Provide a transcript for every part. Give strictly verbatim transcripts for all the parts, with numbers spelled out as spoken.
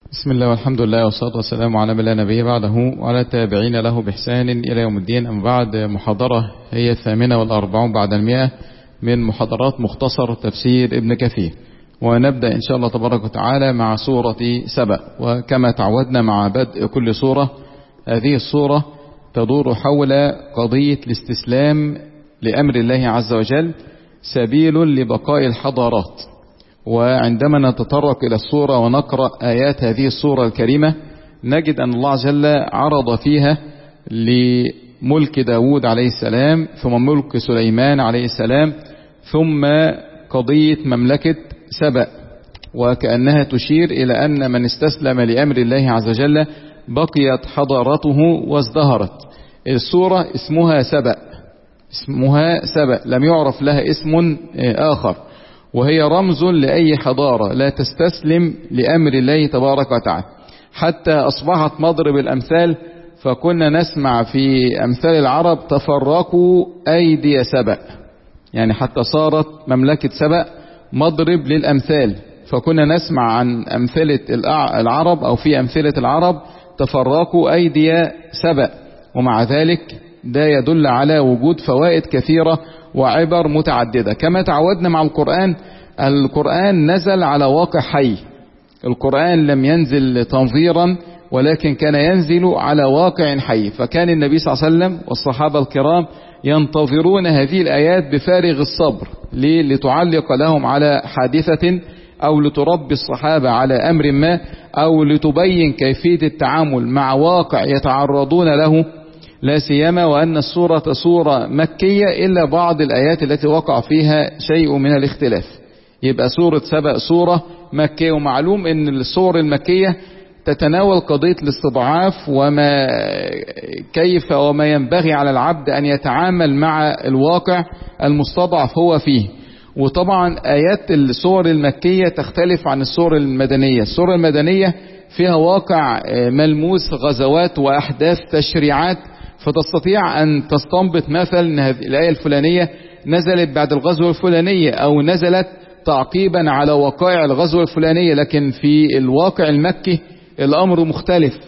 بسم الله والحمد لله والصلاة والسلام على من لا نبي بعده وعلى التابعين له بإحسان إلى يوم الدين. أما بعد، محاضرة هي الثامنة والأربعون بعد المئة من محاضرات مختصر تفسير ابن كثير، ونبدأ إن شاء الله تبارك وتعالى مع سورة سبأ. وكما تعودنا مع بدء كل سورة، هذه السورة تدور حول قضية الاستسلام لأمر الله عز وجل سبيل لبقاء الحضارات. وعندما نتطرق إلى السورة ونقرأ آيات هذه السورة الكريمة، نجد أن الله جل عرض فيها لملك داود عليه السلام، ثم ملك سليمان عليه السلام، ثم قضية مملكة سبأ، وكأنها تشير إلى أن من استسلم لأمر الله عز وجل بقيت حضارته وازدهرت. السورة اسمها سبأ، اسمها سبأ، لم يعرف لها اسم آخر، وهي رمز لأي حضارة لا تستسلم لأمر الله تبارك وتعالى، حتى أصبحت مضرب الأمثال. فكنا نسمع في أمثال العرب تفرقوا أيدي سبأ، يعني حتى صارت مملكة سبأ مضرب للأمثال. فكنا نسمع عن أمثلة العرب أو في أمثلة العرب تفرقوا أيدي سبأ، ومع ذلك ده يدل على وجود فوائد كثيرة وعبر متعددة. كما تعودنا مع القرآن، القرآن نزل على واقع حي، القرآن لم ينزل تنظيرا ولكن كان ينزل على واقع حي. فكان النبي صلى الله عليه وسلم والصحابة الكرام ينتظرون هذه الآيات بفارغ الصبر، لتعلق لهم على حادثة أو لتربي الصحابة على أمر ما، أو لتبين كيفية التعامل مع واقع يتعرضون له، لا سيما وأن السورة سورة مكية إلا بعض الآيات التي وقع فيها شيء من الاختلاف. يبقى سورة سبأ سورة مكية، ومعلوم أن السور المكية تتناول قضية الاستضعاف وما كيف وما ينبغي على العبد أن يتعامل مع الواقع المستضعف هو فيه. وطبعا آيات السور المكية تختلف عن السور المدنية. السور المدنية فيها واقع ملموس، غزوات وأحداث تشريعات، فتستطيع أن تستنبط مثلا أن هذه الآية الفلانية نزلت بعد الغزوة الفلانية أو نزلت تعقيبا على وقائع الغزوة الفلانية. لكن في الواقع المكي الأمر مختلف،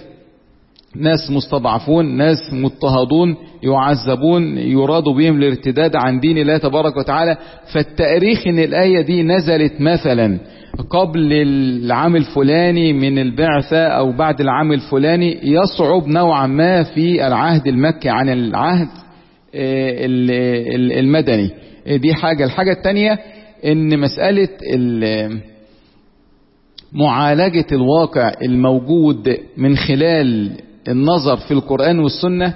ناس مستضعفون، ناس مضطهدون، يعذبون، يراد بهم الارتداد عن دين الله تبارك وتعالى. فالتاريخ ان الآية دي نزلت مثلا قبل العام الفلاني من البعثة او بعد العام الفلاني يصعب نوعا ما في العهد المكي عن العهد المدني. دي حاجة. الحاجة التانية ان مسألة معالجة الواقع الموجود من خلال النظر في القرآن والسنة،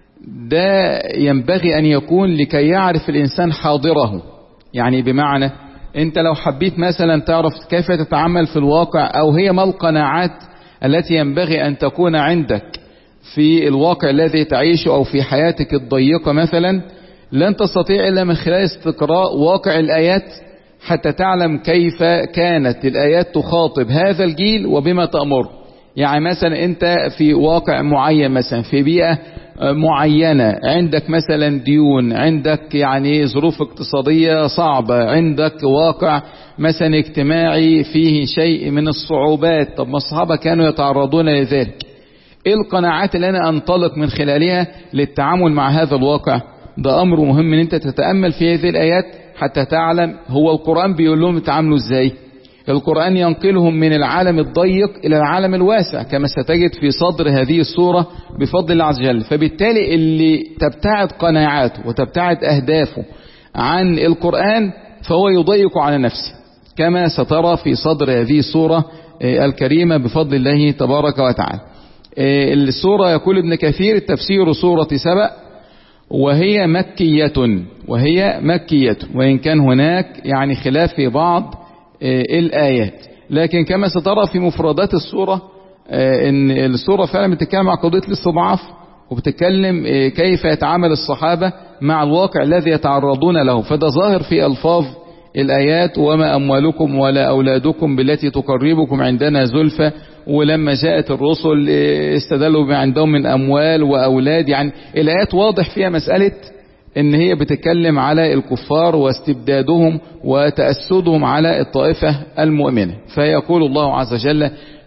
ده ينبغي أن يكون لكي يعرف الإنسان حاضره. يعني بمعنى أنت لو حبيت مثلا تعرف كيف تتعامل في الواقع، أو هي ما القناعات التي ينبغي أن تكون عندك في الواقع الذي تعيشه أو في حياتك الضيقة مثلا، لن تستطيع إلا من خلال استقراء واقع الآيات حتى تعلم كيف كانت الآيات تخاطب هذا الجيل وبما تأمر. يعني مثلا أنت في واقع معين، مثلا في بيئة معينة، عندك مثلا ديون، عندك يعني ظروف اقتصادية صعبة، عندك واقع مثلا اجتماعي فيه شيء من الصعوبات. طب ما الصحابة كانوا يتعرضون لذلك. ايه القناعات اللي انا انطلق من خلالها للتعامل مع هذا الواقع؟ ده امر مهم ان انت تتأمل في هذه الآيات حتى تعلم هو القرآن بيقول لهم يتعاملوا ازاي. القرآن ينقلهم من العالم الضيق إلى العالم الواسع، كما ستجد في صدر هذه السورة بفضل الله عز وجل. فبالتالي اللي تبتعد قناعاته وتبتعد أهدافه عن القرآن فهو يضيق على نفسه، كما سترى في صدر هذه السورة الكريمة بفضل الله تبارك وتعالى. السورة يقول ابن كثير تفسير سورة سبأ وهي مكية، وهي مكية وإن كان هناك يعني خلاف في بعض الآيات، لكن كما سترى في مفردات السورة ان السورة فعلا بتتكلم عن قضية الاستضعاف، وبتتكلم كيف يتعامل الصحابة مع الواقع الذي يتعرضون له. فده ظاهر في ألفاظ الآيات: وما أموالكم ولا أولادكم بالتي تقربكم عندنا زلفى. ولما جاءت الرسل استدلوا بما عندهم من أموال وأولاد. يعني الآيات واضح فيها مسألة ان هي بتتكلم على الكفار واستبدادهم وتأسدهم على الطائفة المؤمنة. فيقول الله عز وجل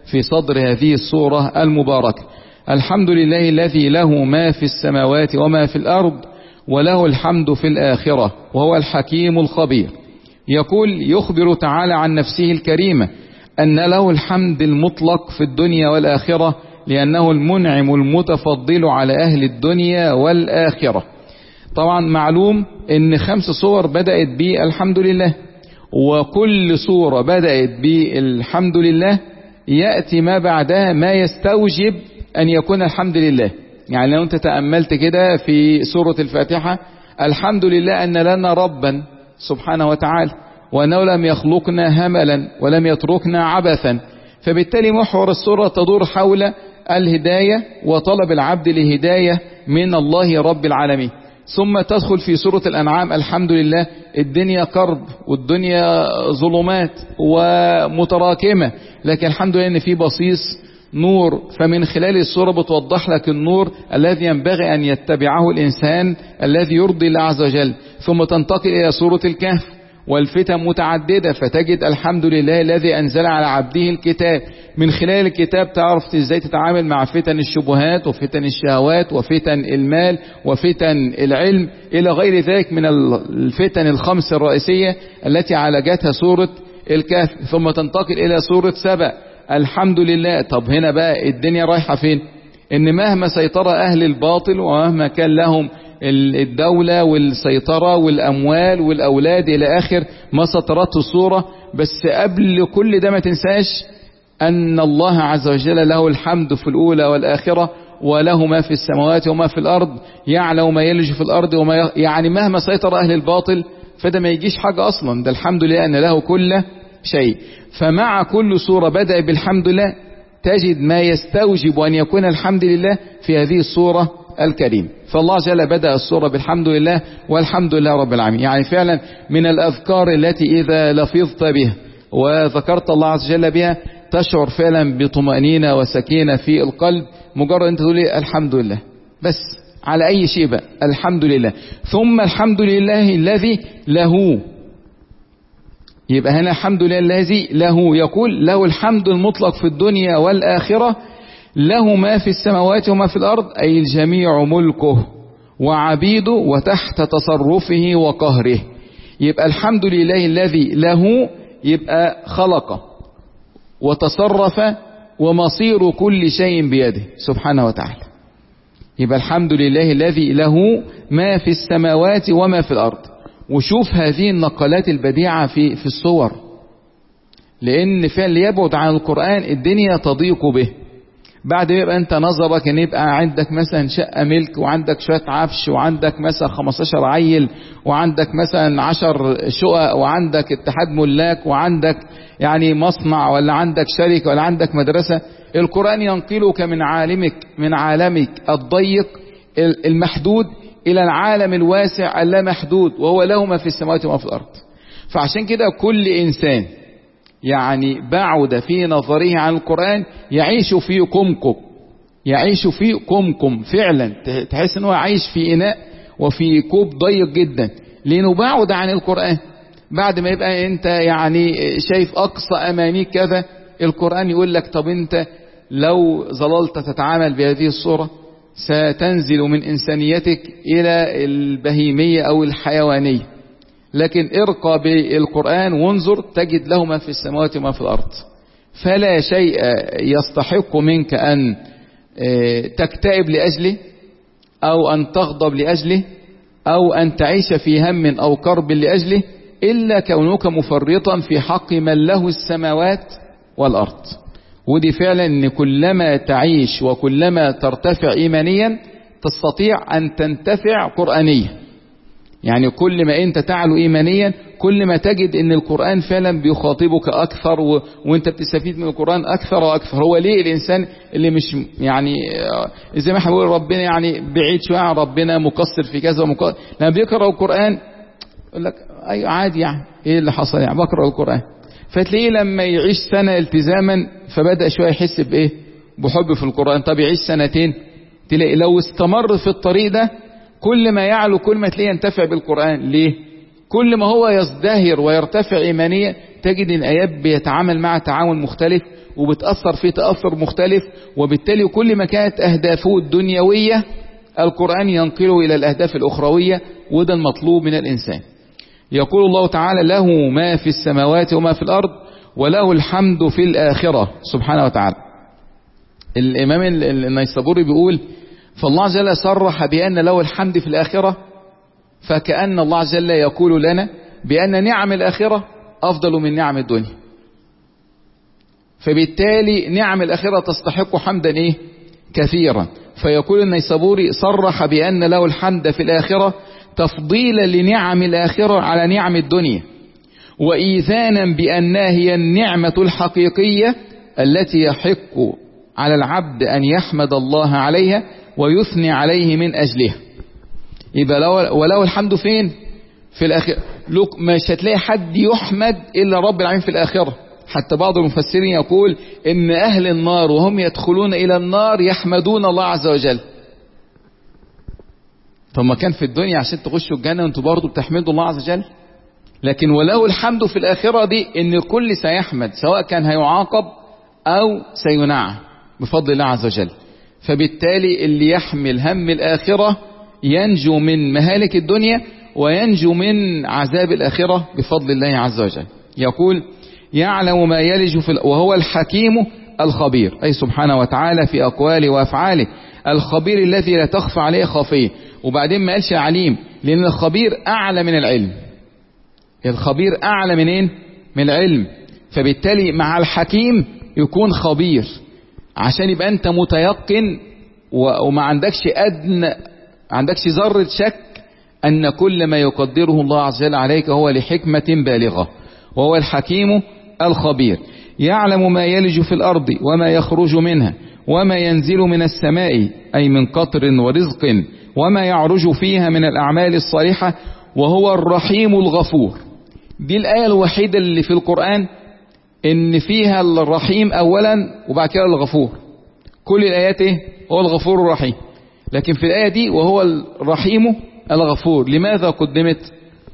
في صدر هذه السورة المباركة. الحمد لله الذي له ما في السماوات وما في الأرض وله الحمد في الآخرة وهو الحكيم الخبير. يقول يخبر تعالى عن نفسه الكريمة أن له الحمد المطلق في الدنيا والآخرة لأنه المنعم المتفضل على أهل الدنيا والآخرة. طبعا معلوم أن خمس صور بدأت بالحمد لله، وكل صورة بدأت بالحمد لله يأتي ما بعدها ما يستوجب أن يكون الحمد لله. يعني لو أنت تأملت كده في سورة الفاتحة، الحمد لله أن لنا ربا سبحانه وتعالى، وأنه لم يخلقنا هملا ولم يتركنا عبثا. فبالتالي محور السورة تدور حول الهداية وطلب العبد لهداية من الله رب العالمين. ثم تدخل في سورة الأنعام الحمد لله الدنيا كرب والدنيا ظلمات ومتراكمة، لكن الحمد لله أن في بصيص نور، فمن خلال السورة بتوضح لك النور الذي ينبغي أن يتبعه الإنسان الذي يرضي الله عز وجل. ثم تنتقل إلى سورة الكهف والفتن متعددة، فتجد الحمد لله الذي أنزل على عبده الكتاب. من خلال الكتاب تعرف ازاي تتعامل مع فتن الشبهات وفتن الشهوات وفتن المال وفتن العلم إلى غير ذلك من الفتن الخمس الرئيسية التي عالجتها سورة الكهف. ثم تنتقل إلى سورة سبأ الحمد لله. طب هنا بقى الدنيا رايحة فين؟ إن مهما سيطر أهل الباطل ومهما كان لهم الدولة والسيطرة والأموال والأولاد إلى آخر ما سطرته الصورة، بس قبل كل ده ما تنساش أن الله عز وجل له الحمد في الأولى والآخرة، وله ما في السماوات وما في الأرض، يعلم ما يلج في الأرض وما ي... يعني مهما سيطر أهل الباطل فده ما يجيش حاجة أصلا، ده الحمد لله أن له كل شيء. فمع كل سورة بدأ بالحمد لله تجد ما يستوجب أن يكون الحمد لله في هذه السورة الكريم. فالله جل بدأ السورة بالحمد لله والحمد لله رب العالمين. يعني فعلا من الأذكار التي إذا لفظت بها وذكرت الله عز وجل بها تشعر فعلا بطمأنينة وسكينة في القلب، مجرد أنت تقول الحمد لله بس على أي شيء بقى الحمد لله. ثم الحمد لله الذي له، يبقى هنا الحمد لله الذي له، يقول له الحمد المطلق في الدنيا والآخرة، له ما في السماوات وما في الأرض، أي الجميع ملكه وعبيده وتحت تصرفه وقهره. يبقى الحمد لله الذي له يبقى خلق وتصرف ومصير كل شيء بيده سبحانه وتعالى. يبقى الحمد لله الذي له ما في السماوات وما في الأرض. وشوف هذه النقلات البديعة في في الصور، لأن فعلا يبعد عن القرآن الدنيا تضيق به. بعد ما يبقى انت نظرك ان يبقى عندك مثلا شقة ملك وعندك شوية عفش وعندك مثلا خمستاشر عيل وعندك مثلا عشر شقق وعندك اتحاد ملاك وعندك يعني مصنع ولا عندك شركة ولا عندك مدرسة، القرآن ينقلك من عالمك من عالمك الضيق المحدود إلى العالم الواسع اللامحدود، وهو له ما في السماوات وما في الأرض. فعشان كده كل إنسان يعني بعد في نظره عن القرآن يعيش في قمقم، يعيش في قمقم فعلا، تحس ان هو عايش في إناء وفي كوب ضيق جدا، لأنه بعد عن القرآن. بعد ما يبقى انت يعني شايف أقصى أمانيك كذا، القرآن يقول لك طب انت لو ظللت تتعامل بهذه الصورة ستنزل من إنسانيتك إلى البهيمية أو الحيوانية، لكن ارقى بالقرآن وانظر تجد له ما في السماوات وما في الأرض. فلا شيء يستحق منك أن تكتئب لأجله أو أن تغضب لأجله أو أن تعيش في هم أو كرب لأجله إلا كونك مفرطا في حق من له السماوات والأرض. ودي فعلا أن كلما تعيش وكلما ترتفع إيمانيا تستطيع أن تنتفع قرآنيا. يعني كل ما انت تعلو ايمانيا كل ما تجد ان القرآن فعلا بيخاطبك اكثر و... وانت بتستفيد من القرآن اكثر واكثر. هو ليه الانسان اللي مش يعني زي ما احنا بنقول ربنا يعني بعيد شويه عن ربنا مقصر في كذا ومقصر، لما بيقرأ القرآن يقول لك ايوه عادي يعني ايه اللي حصل يعني بقرأ القرآن، فتلاقيه لما يعيش سنة التزاما فبدأ شويه يحس بايه بحب في القرآن. طب يعيش سنتين تلاقي لو استمر في الطريق ده كل ما يعلو كل ما تلاقيه ينتفع بالقرآن. ليه؟ كل ما هو يزدهر ويرتفع إيمانيا تجد الآيات بيتعامل مع تعامل مختلف، وبتأثر في تأثر مختلف، وبالتالي كل ما كانت أهدافه الدنيوية القرآن ينقله إلى الأهداف الأخروية، وده المطلوب من الإنسان. يقول الله تعالى: له ما في السماوات وما في الأرض وله الحمد في الآخرة سبحانه وتعالى. الإمام النيسابوري بيقول: فالله عز وجل صرح بأن له الحمد في الآخرة، فكأن الله عز وجل يقول لنا بأن نعم الآخرة أفضل من نعم الدنيا، فبالتالي نعم الآخرة تستحق حمدا إيه؟ كثيرا. فيقول النيسابوري: صرح بأن له الحمد في الآخرة تفضيلا لنعم الآخرة على نعم الدنيا، وإيذانا بأنها هي النعمة الحقيقية التي يحق على العبد أن يحمد الله عليها ويثني عليه من أجلها. يبقى ولو الحمد فين؟ في الآخرة. مش هتلاقي حد يحمد إلا رب العالمين في الآخرة. حتى بعض المفسرين يقول إن أهل النار وهم يدخلون إلى النار يحمدون الله عز وجل. طب ما كان في الدنيا عشان تخشوا الجنة وانتوا برضو بتحمدوا الله عز وجل. لكن ولو الحمد في الآخرة دي إن الكل سيحمد، سواء كان هيعاقب أو سينعم بفضل الله عز وجل. فبالتالي اللي يحمل هم الآخرة ينجو من مهالك الدنيا وينجو من عذاب الآخرة بفضل الله عز وجل. يقول: يعلم ما يلج في وهو الحكيم الخبير، أي سبحانه وتعالى في أقواله وأفعاله، الخبير الذي لا تخفى عليه خافية. وبعدين ما قالش عليم، لأن الخبير أعلى من العلم. الخبير أعلى منين؟ من العلم. فبالتالي مع الحكيم يكون خبير، عشان يبقى أنت متيقن وما عندكش أدنى عندكش ذرة شك أن كل ما يقدره الله عز وجل عليك هو لحكمة بالغة، وهو الحكيم الخبير. يعلم ما يلج في الأرض وما يخرج منها وما ينزل من السماء، أي من قطر ورزق، وما يعرج فيها من الأعمال الصالحة، وهو الرحيم الغفور. دي الآية الوحيدة اللي في القرآن إن فيها الرحيم أولا وبعد كده الغفور. كل الآيات إيه؟ هو الغفور الرحيم، لكن في الآية دي وهو الرحيم الغفور. لماذا قدمت؟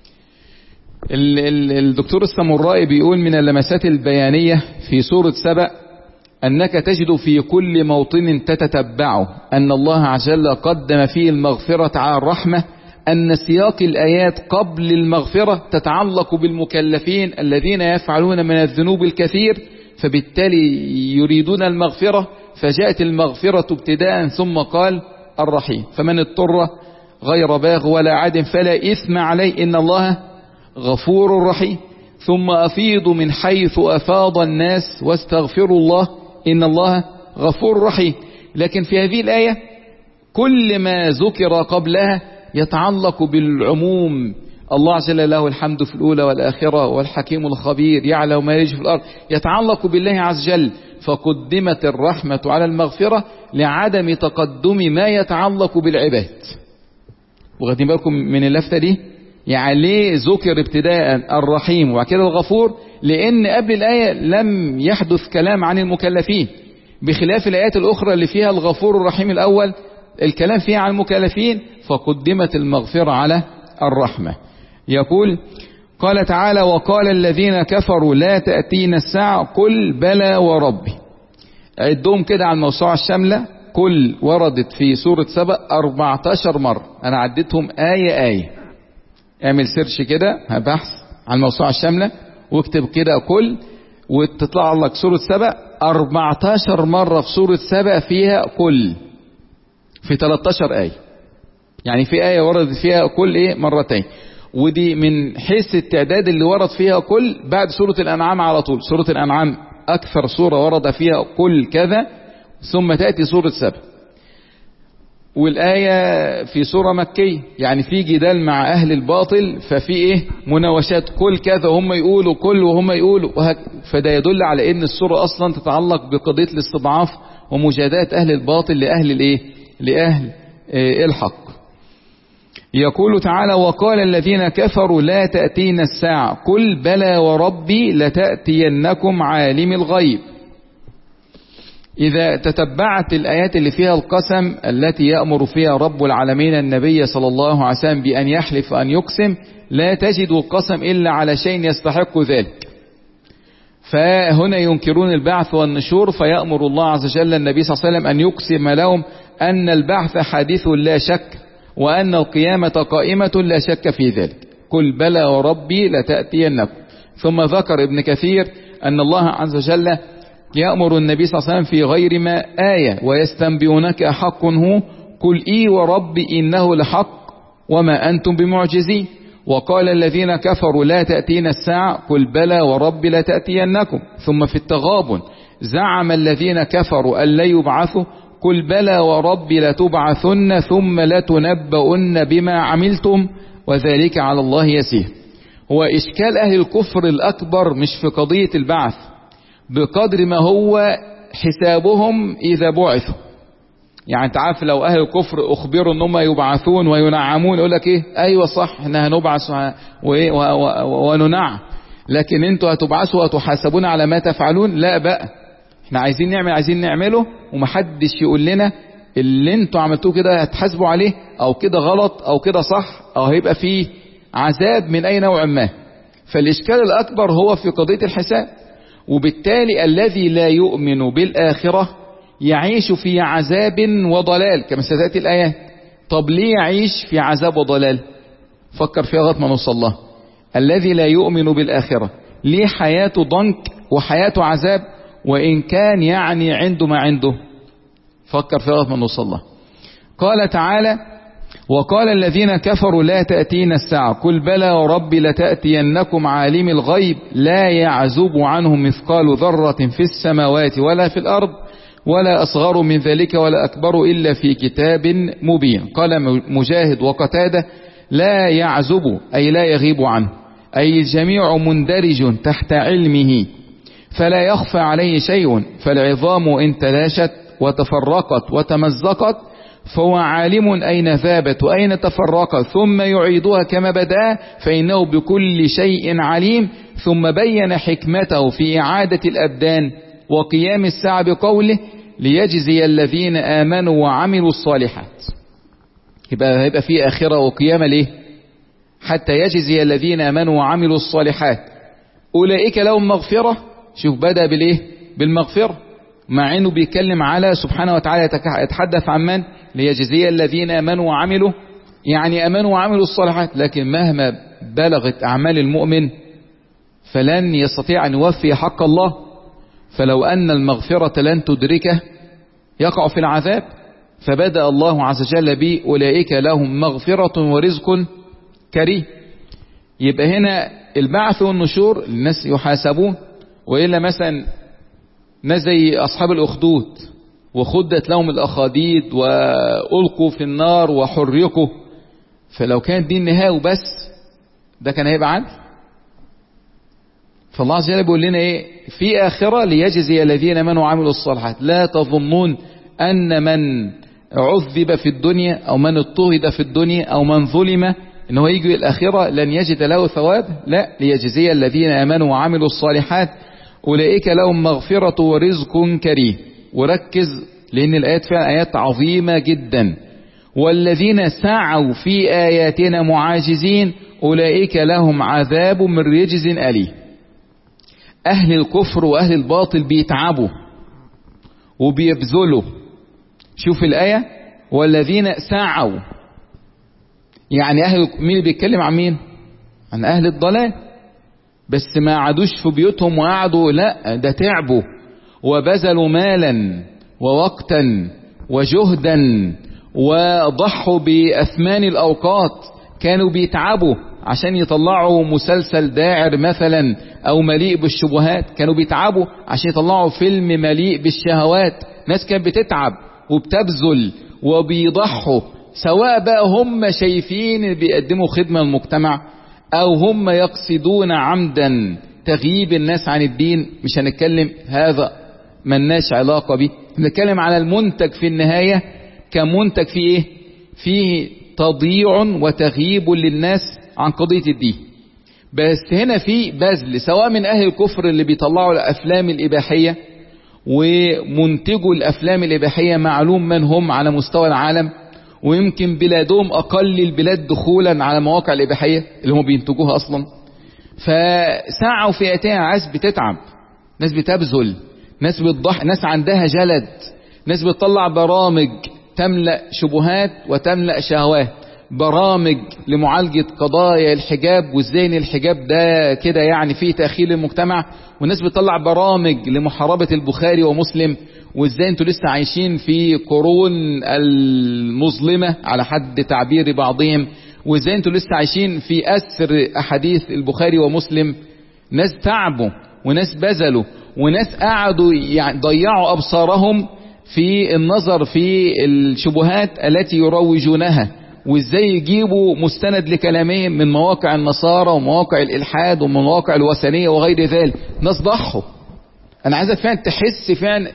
الدكتور السامورائي بيقول: من اللمسات البيانية في سورة سبأ أنك تجد في كل موطن تتتبعه أن الله عز وجل قدم فيه المغفرة على الرحمة، أن سياق الآيات قبل المغفرة تتعلق بالمكلفين الذين يفعلون من الذنوب الكثير، فبالتالي يريدون المغفرة، فجاءت المغفرة ابتداء ثم قال الرحيم. فمن اضطر غير باغ ولا عاد فلا إثم عليه إن الله غفور رحيم. ثم أفيضوا من حيث أفاض الناس واستغفروا الله إن الله غفور رحيم. لكن في هذه الآية كل ما ذكر قبلها يتعلق بالعموم. الله عز وجل له الحمد في الأولى والآخرة، والحكيم الخبير، يعلم ما يلج في الأرض، يتعلق بالله عز وجل. فقدمت الرحمة على المغفرة لعدم تقدم ما يتعلق بالعباد. واخدين بالكم من اللفتة دي؟ يعني ليه ذكر ابتداء الرحيم وبعد كده الغفور؟ لأن قبل الآية لم يحدث كلام عن المكلفين، بخلاف الآيات الأخرى اللي فيها الغفور الرحيم الأول الكلام فيها عن المكلفين، فقدمت المغفرة على الرحمة. يقول: قال تعالى: وقال الذين كفروا لا تأتينا الساعة قل بلى وربي. عدهم كده على الموسوعة الشاملة، كل وردت في سورة سبأ أربعة عشر مرة. أنا عدتهم آية آية. اعمل سيرش كده بحث عن الموسوعة الشاملة واكتب كده كل، وتطلع لك سورة سبأ أربعة عشر مرة. في سورة سبأ فيها كل في ثلاثة عشر آية، يعني في آية وردت فيها كل إيه مرتين. ودي من حيث التعداد اللي ورد فيها كل بعد سورة الأنعام على طول. سورة الأنعام أكثر سورة ورد فيها كل كذا، ثم تأتي سورة سبأ. والآية في سورة مكية، يعني في جدال مع أهل الباطل، ففي إيه مناوشات كل كذا، هم يقولوا كل وهم يقولوا وهك. فده يدل على إن السورة أصلا تتعلق بقضية الاستضعاف ومجادلة أهل الباطل لأهل الإيه لأهل إيه الحق. يقول تعالى: وقال الذين كفروا لا تأتينا الساعة قل بلى وربي لتأتينكم عالم الغيب. إذا تتبعت الآيات اللي فيها القسم التي يأمر فيها رب العالمين النبي صلى الله عليه وسلم بأن يحلف وأن يقسم، لا تجد القسم إلا على شيء يستحق ذلك. فهنا ينكرون البعث والنشور، فيأمر الله عز وجل النبي صلى الله عليه وسلم أن يقسم لهم أن البعث حادث لا شك، وأن القيامة قائمة لا شك في ذلك. قل بلى وربي لتأتينكم. ثم ذكر ابن كثير أن الله عز وجل يأمر النبي صلى الله عليه وسلم في غير ما آية: ويستنبئونك أحق هو قل إي وربي إنه لحق وما أنتم بمعجزين. وقال الذين كفروا لا تأتينا الساعة قل بلى وربي لتأتينكم. ثم في التغابن: زعم الذين كفروا أن لا يبعثوا قل بلى وربي لتبعثن ثم لتنبؤن بما عملتم وذلك على الله يسير. هو إشكال أهل الكفر الأكبر مش في قضية البعث بقدر ما هو حسابهم إذا بعثوا. يعني انت عارف لو أهل الكفر أخبروا أنهم يبعثون وينعمون يقول لك إيه؟ أيوة صح احنا هنبعث وننعم، لكن انتوا هتبعثوا وتحاسبون على ما تفعلون؟ لا بقى، احنا عايزين نعمل عايزين نعمله ومحدش يقول لنا اللي انتوا عملتوه كده هتحاسبوا عليه او كده غلط او كده صح او هيبقى فيه عذاب من اي نوع ما. فالاشكال الاكبر هو في قضية الحساب، وبالتالي الذي لا يؤمن بالآخرة يعيش في عذاب وضلال كما ستأتي الآيات. طب ليه يعيش في عذاب وضلال؟ فكر فيها لغاية ما نوصل لها. الذي لا يؤمن بالآخرة ليه حياته ضنك وحياته عذاب وإن كان يعني عنده ما عنده؟ فكر فيها لغاية ما نوصل لها. قال تعالى: وقال الذين كفروا لا تأتينا الساعة قل بلى وربي لتأتينكم عالم الغيب لا يعزب عنه مثقال ذرة في السماوات ولا في الأرض ولا أصغر من ذلك ولا أكبر إلا في كتاب مبين. قال مجاهد وقتادة: لا يعزب أي لا يغيب عنه، أي الجميع مندرج تحت علمه فلا يخفى عليه شيء، فالعظام إن تلاشت وتفرقت وتمزقت فهو عالم أين ذابت وأين تفرقت ثم يعيدها كما بدأ فإنه بكل شيء عليم. ثم بين حكمته في إعادة الأبدان وقيام الساعة بقوله: ليجزي الذين آمنوا وعملوا الصالحات. يبقى هيبقى في آخرة وقيامة ليه؟ حتى يجزي الذين آمنوا وعملوا الصالحات أولئك لهم مغفرة. شوف بدأ بالإيه؟ بالمغفرة، مع إنه بيتكلم على سبحانه وتعالى يتحدث عن من؟ ليجزي الذين آمنوا وعملوا، يعني آمنوا وعملوا الصالحات. لكن مهما بلغت أعمال المؤمن فلن يستطيع أن يوفي حق الله، فلو أن المغفرة لن تدركه يقع في العذاب. فبدأ الله عز وجل به: أولئك لهم مغفرة ورزق كريم. يبقى هنا البعث والنشور الناس يحاسبون، وإلا مثلا ناس زي أصحاب الأخدود وخدت لهم الأخاديد وألقوا في النار وحرقوا، فلو كانت دي النهاية وبس ده كان هيبقى عدل. فالله عز وجل بيقول لنا ايه في آخرة؟ ليجزي الذين آمنوا وعملوا الصالحات. لا تظنون أن من عذب في الدنيا أو من اضطهد في الدنيا أو من ظلم إنه يجي الآخرة لن يجد له ثواب. لا، ليجزي الذين آمنوا وعملوا الصالحات أولئك لهم مغفرة ورزق كريم. وركز لأن الآيات فيها آيات عظيمة جدا. والذين سعوا في آياتنا معاجزين أولئك لهم عذاب من رجز أليم. أهل الكفر وأهل الباطل بيتعبوا وبيبذلوا. شوف الآية: والذين سعوا، يعني أهل مين اللي بيتكلم عن مين؟ عن أهل الضلال. بس ما عادوش في بيوتهم وقعدوا، لا ده تعبوا وبذلوا مالا ووقتا وجهدا وضحوا بأثمان الأوقات. كانوا بيتعبوا عشان يطلعوا مسلسل داعر مثلا أو مليء بالشبهات، كانوا بيتعبوا عشان يطلعوا فيلم مليء بالشهوات. ناس كانت بتتعب وبتبذل وبيضحوا، سواء بقى هم شايفين بيقدموا خدمة للمجتمع أو هم يقصدون عمدا تغييب الناس عن الدين. مش هنتكلم هذا ملناش علاقة به، هنتكلم على المنتج في النهاية كمنتج فيه إيه؟ فيه تضييع وتغييب للناس عن قضية الدين. بس هنا في بذل سواء من أهل الكفر اللي بيطلعوا الأفلام الإباحية، ومنتجوا الأفلام الإباحية معلوم من هم على مستوى العالم، ويمكن بلادهم أقل البلاد دخولا على مواقع الإباحية اللي هم بينتجوها أصلا. فسعوا في آياتها، عايز بتتعب ناس بتبذل، ناس بتضحي، ناس عندها جلد، ناس بتطلع برامج تملأ شبهات وتملأ شهوات، برامج لمعالجة قضايا الحجاب وازاي ان الحجاب ده كده يعني فيه تأخير للمجتمع، وناس بتطلع برامج لمحاربة البخاري ومسلم، وازاي انتوا لسه عايشين في قرون المظلمة على حد تعبير بعضهم، وازاي انتوا لسه عايشين في أسر أحاديث البخاري ومسلم. ناس تعبوا وناس بذلوا وناس قعدوا يعني ضيعوا أبصارهم في النظر في الشبهات التي يروجونها، وازاي يجيبوا مستند لكلامهم من مواقع النصارى ومواقع الإلحاد ومواقع الوثنية وغير ذلك. ناس ضحوا. أنا عايزك فعلا تحس فعلا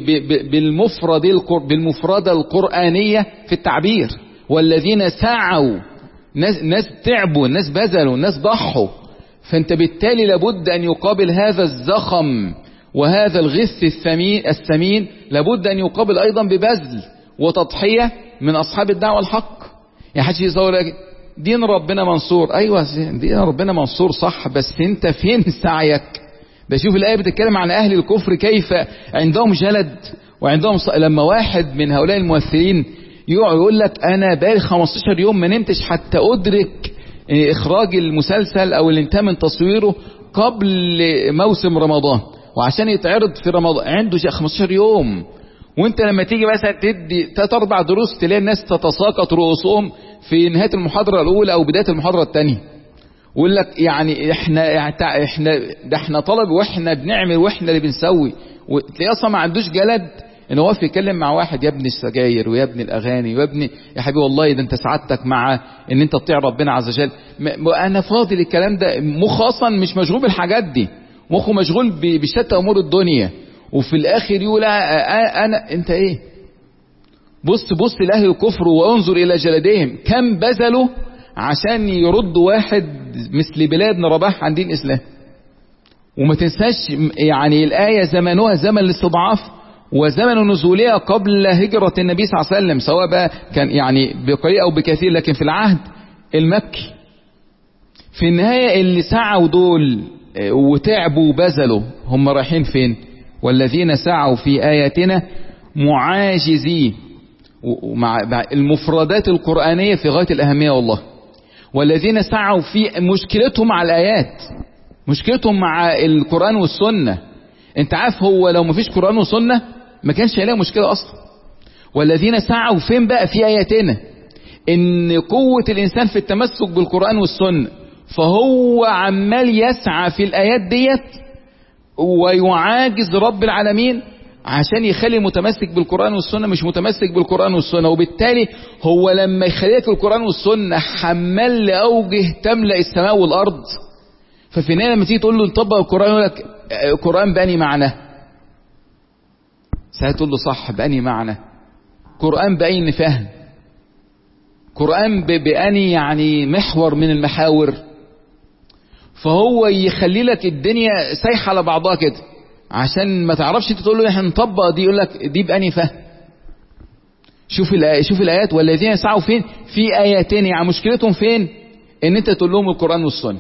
بالمفرد بالمفردة القرآنية في التعبير، والذين سعوا، ناس, ناس تعبوا، ناس بذلوا، ناس ضحوا. فأنت بالتالي لابد أن يقابل هذا الزخم وهذا الغث الثمين الثمين لابد أن يقابل أيضا ببذل وتضحية من أصحاب الدعوة الحق. يعني حد يصور دين ربنا منصور، أيوة دين ربنا منصور صح، بس أنت فين سعيك؟ ده شوف الآية بتتكلم عن أهل الكفر كيف عندهم جلد وعندهم ص... لما واحد من هؤلاء الممثلين يقول لك أنا بقالي خمستاشر يوم ما نمتش حتى أدرك إخراج المسلسل أو اللي انتهى من تصويره قبل موسم رمضان، وعشان يتعرض في رمضان عنده خمستاشر يوم. وانت لما تيجي مثلا تدي تلات اربع دروس تلاقي الناس تتساقط رؤوسهم في نهاية المحاضرة الأولى أو بداية المحاضرة الثانية، ويقول لك يعني احنا احنا ده احنا طلب واحنا بنعمل واحنا اللي بنسوي، وتلاقيه اصلا ما عندوش جلد ان هو واقف يتكلم مع واحد يا ابني السجاير ويا ابني الاغاني ويا ابني يا حبيبي والله ده انت سعادتك مع ان انت تطيع ربنا عز وجل. انا فاضي للكلام ده، مخه اصلا مش مشغول بالحاجات دي، مخه مشغول بشتى امور الدنيا، وفي الاخر يقول انا انت ايه؟ بص بص لاهل الكفر وانظر الى جلدهم كم بذلوا عشان يردوا واحد مثل بلال بن رباح عن دين الاسلام. وما تنساش يعني الآية زمنها زمن الاستضعاف وزمن نزولها قبل هجرة النبي صلى الله عليه وسلم، سواء بقى كان يعني بقليل أو بكثير، لكن في العهد المكي. في النهاية اللي سعوا دول وتعبوا وبذلوا هم رايحين فين؟ والذين سعوا في آياتنا معاجزين، ومع المفردات القرآنية في غاية الأهمية والله. والذين سعوا في مشكلتهم مع الآيات، مشكلتهم مع القرآن والسنة. انت عارف هو لو مفيش قرآن وسنة ما كانش هيلاقي مشكلة أصلا. والذين سعوا فين بقى؟ في آياتنا، ان قوة الإنسان في التمسك بالقرآن والسنة، فهو عمال يسعى في الآيات ديت ويعاجز رب العالمين عشان يخلي متمسك بالقرآن والسنة مش متمسك بالقرآن والسنة. وبالتالي هو لما يخليك القرآن والسنة حمال لأوجه تملأ السماء والأرض، ففي النهاية لما تيجي تقول له نطبق القرآن يقول لك القرآن بأني معنى، ساعتها تقول له صح بأني معنى، قرآن بأين فهم، قرآن بأني يعني محور من المحاور. فهو يخلي لك الدنيا سايحة على بعضها كده عشان ما تعرفش انت تقول له احنا نطبق دي، يقول لك دي بأني فهم. شوف الآيات، شوف الآيات والذين سعوا فين؟ في آياتين. يعني مشكلتهم فين؟ ان انت تقول لهم القرآن والسنة.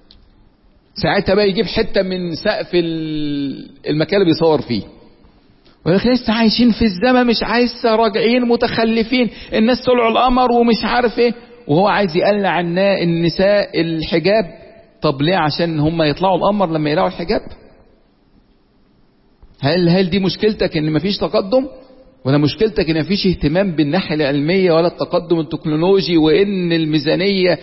ساعتها بقى يجيب حتة من سقف المكان اللي بيصور فيه ويقول لسه عايشين في الزمن مش عايز راجعين متخلفين، الناس طلعوا القمر ومش عارف ايه، وهو عايز يقلع النساء الحجاب. طب ليه؟ عشان هم يطلعوا القمر لما يلاقوا الحجاب؟ هل هل دي مشكلتك ان مفيش تقدم؟ ولا مشكلتك ان مفيش اهتمام بالناحية العلمية ولا التقدم التكنولوجي، وان الميزانية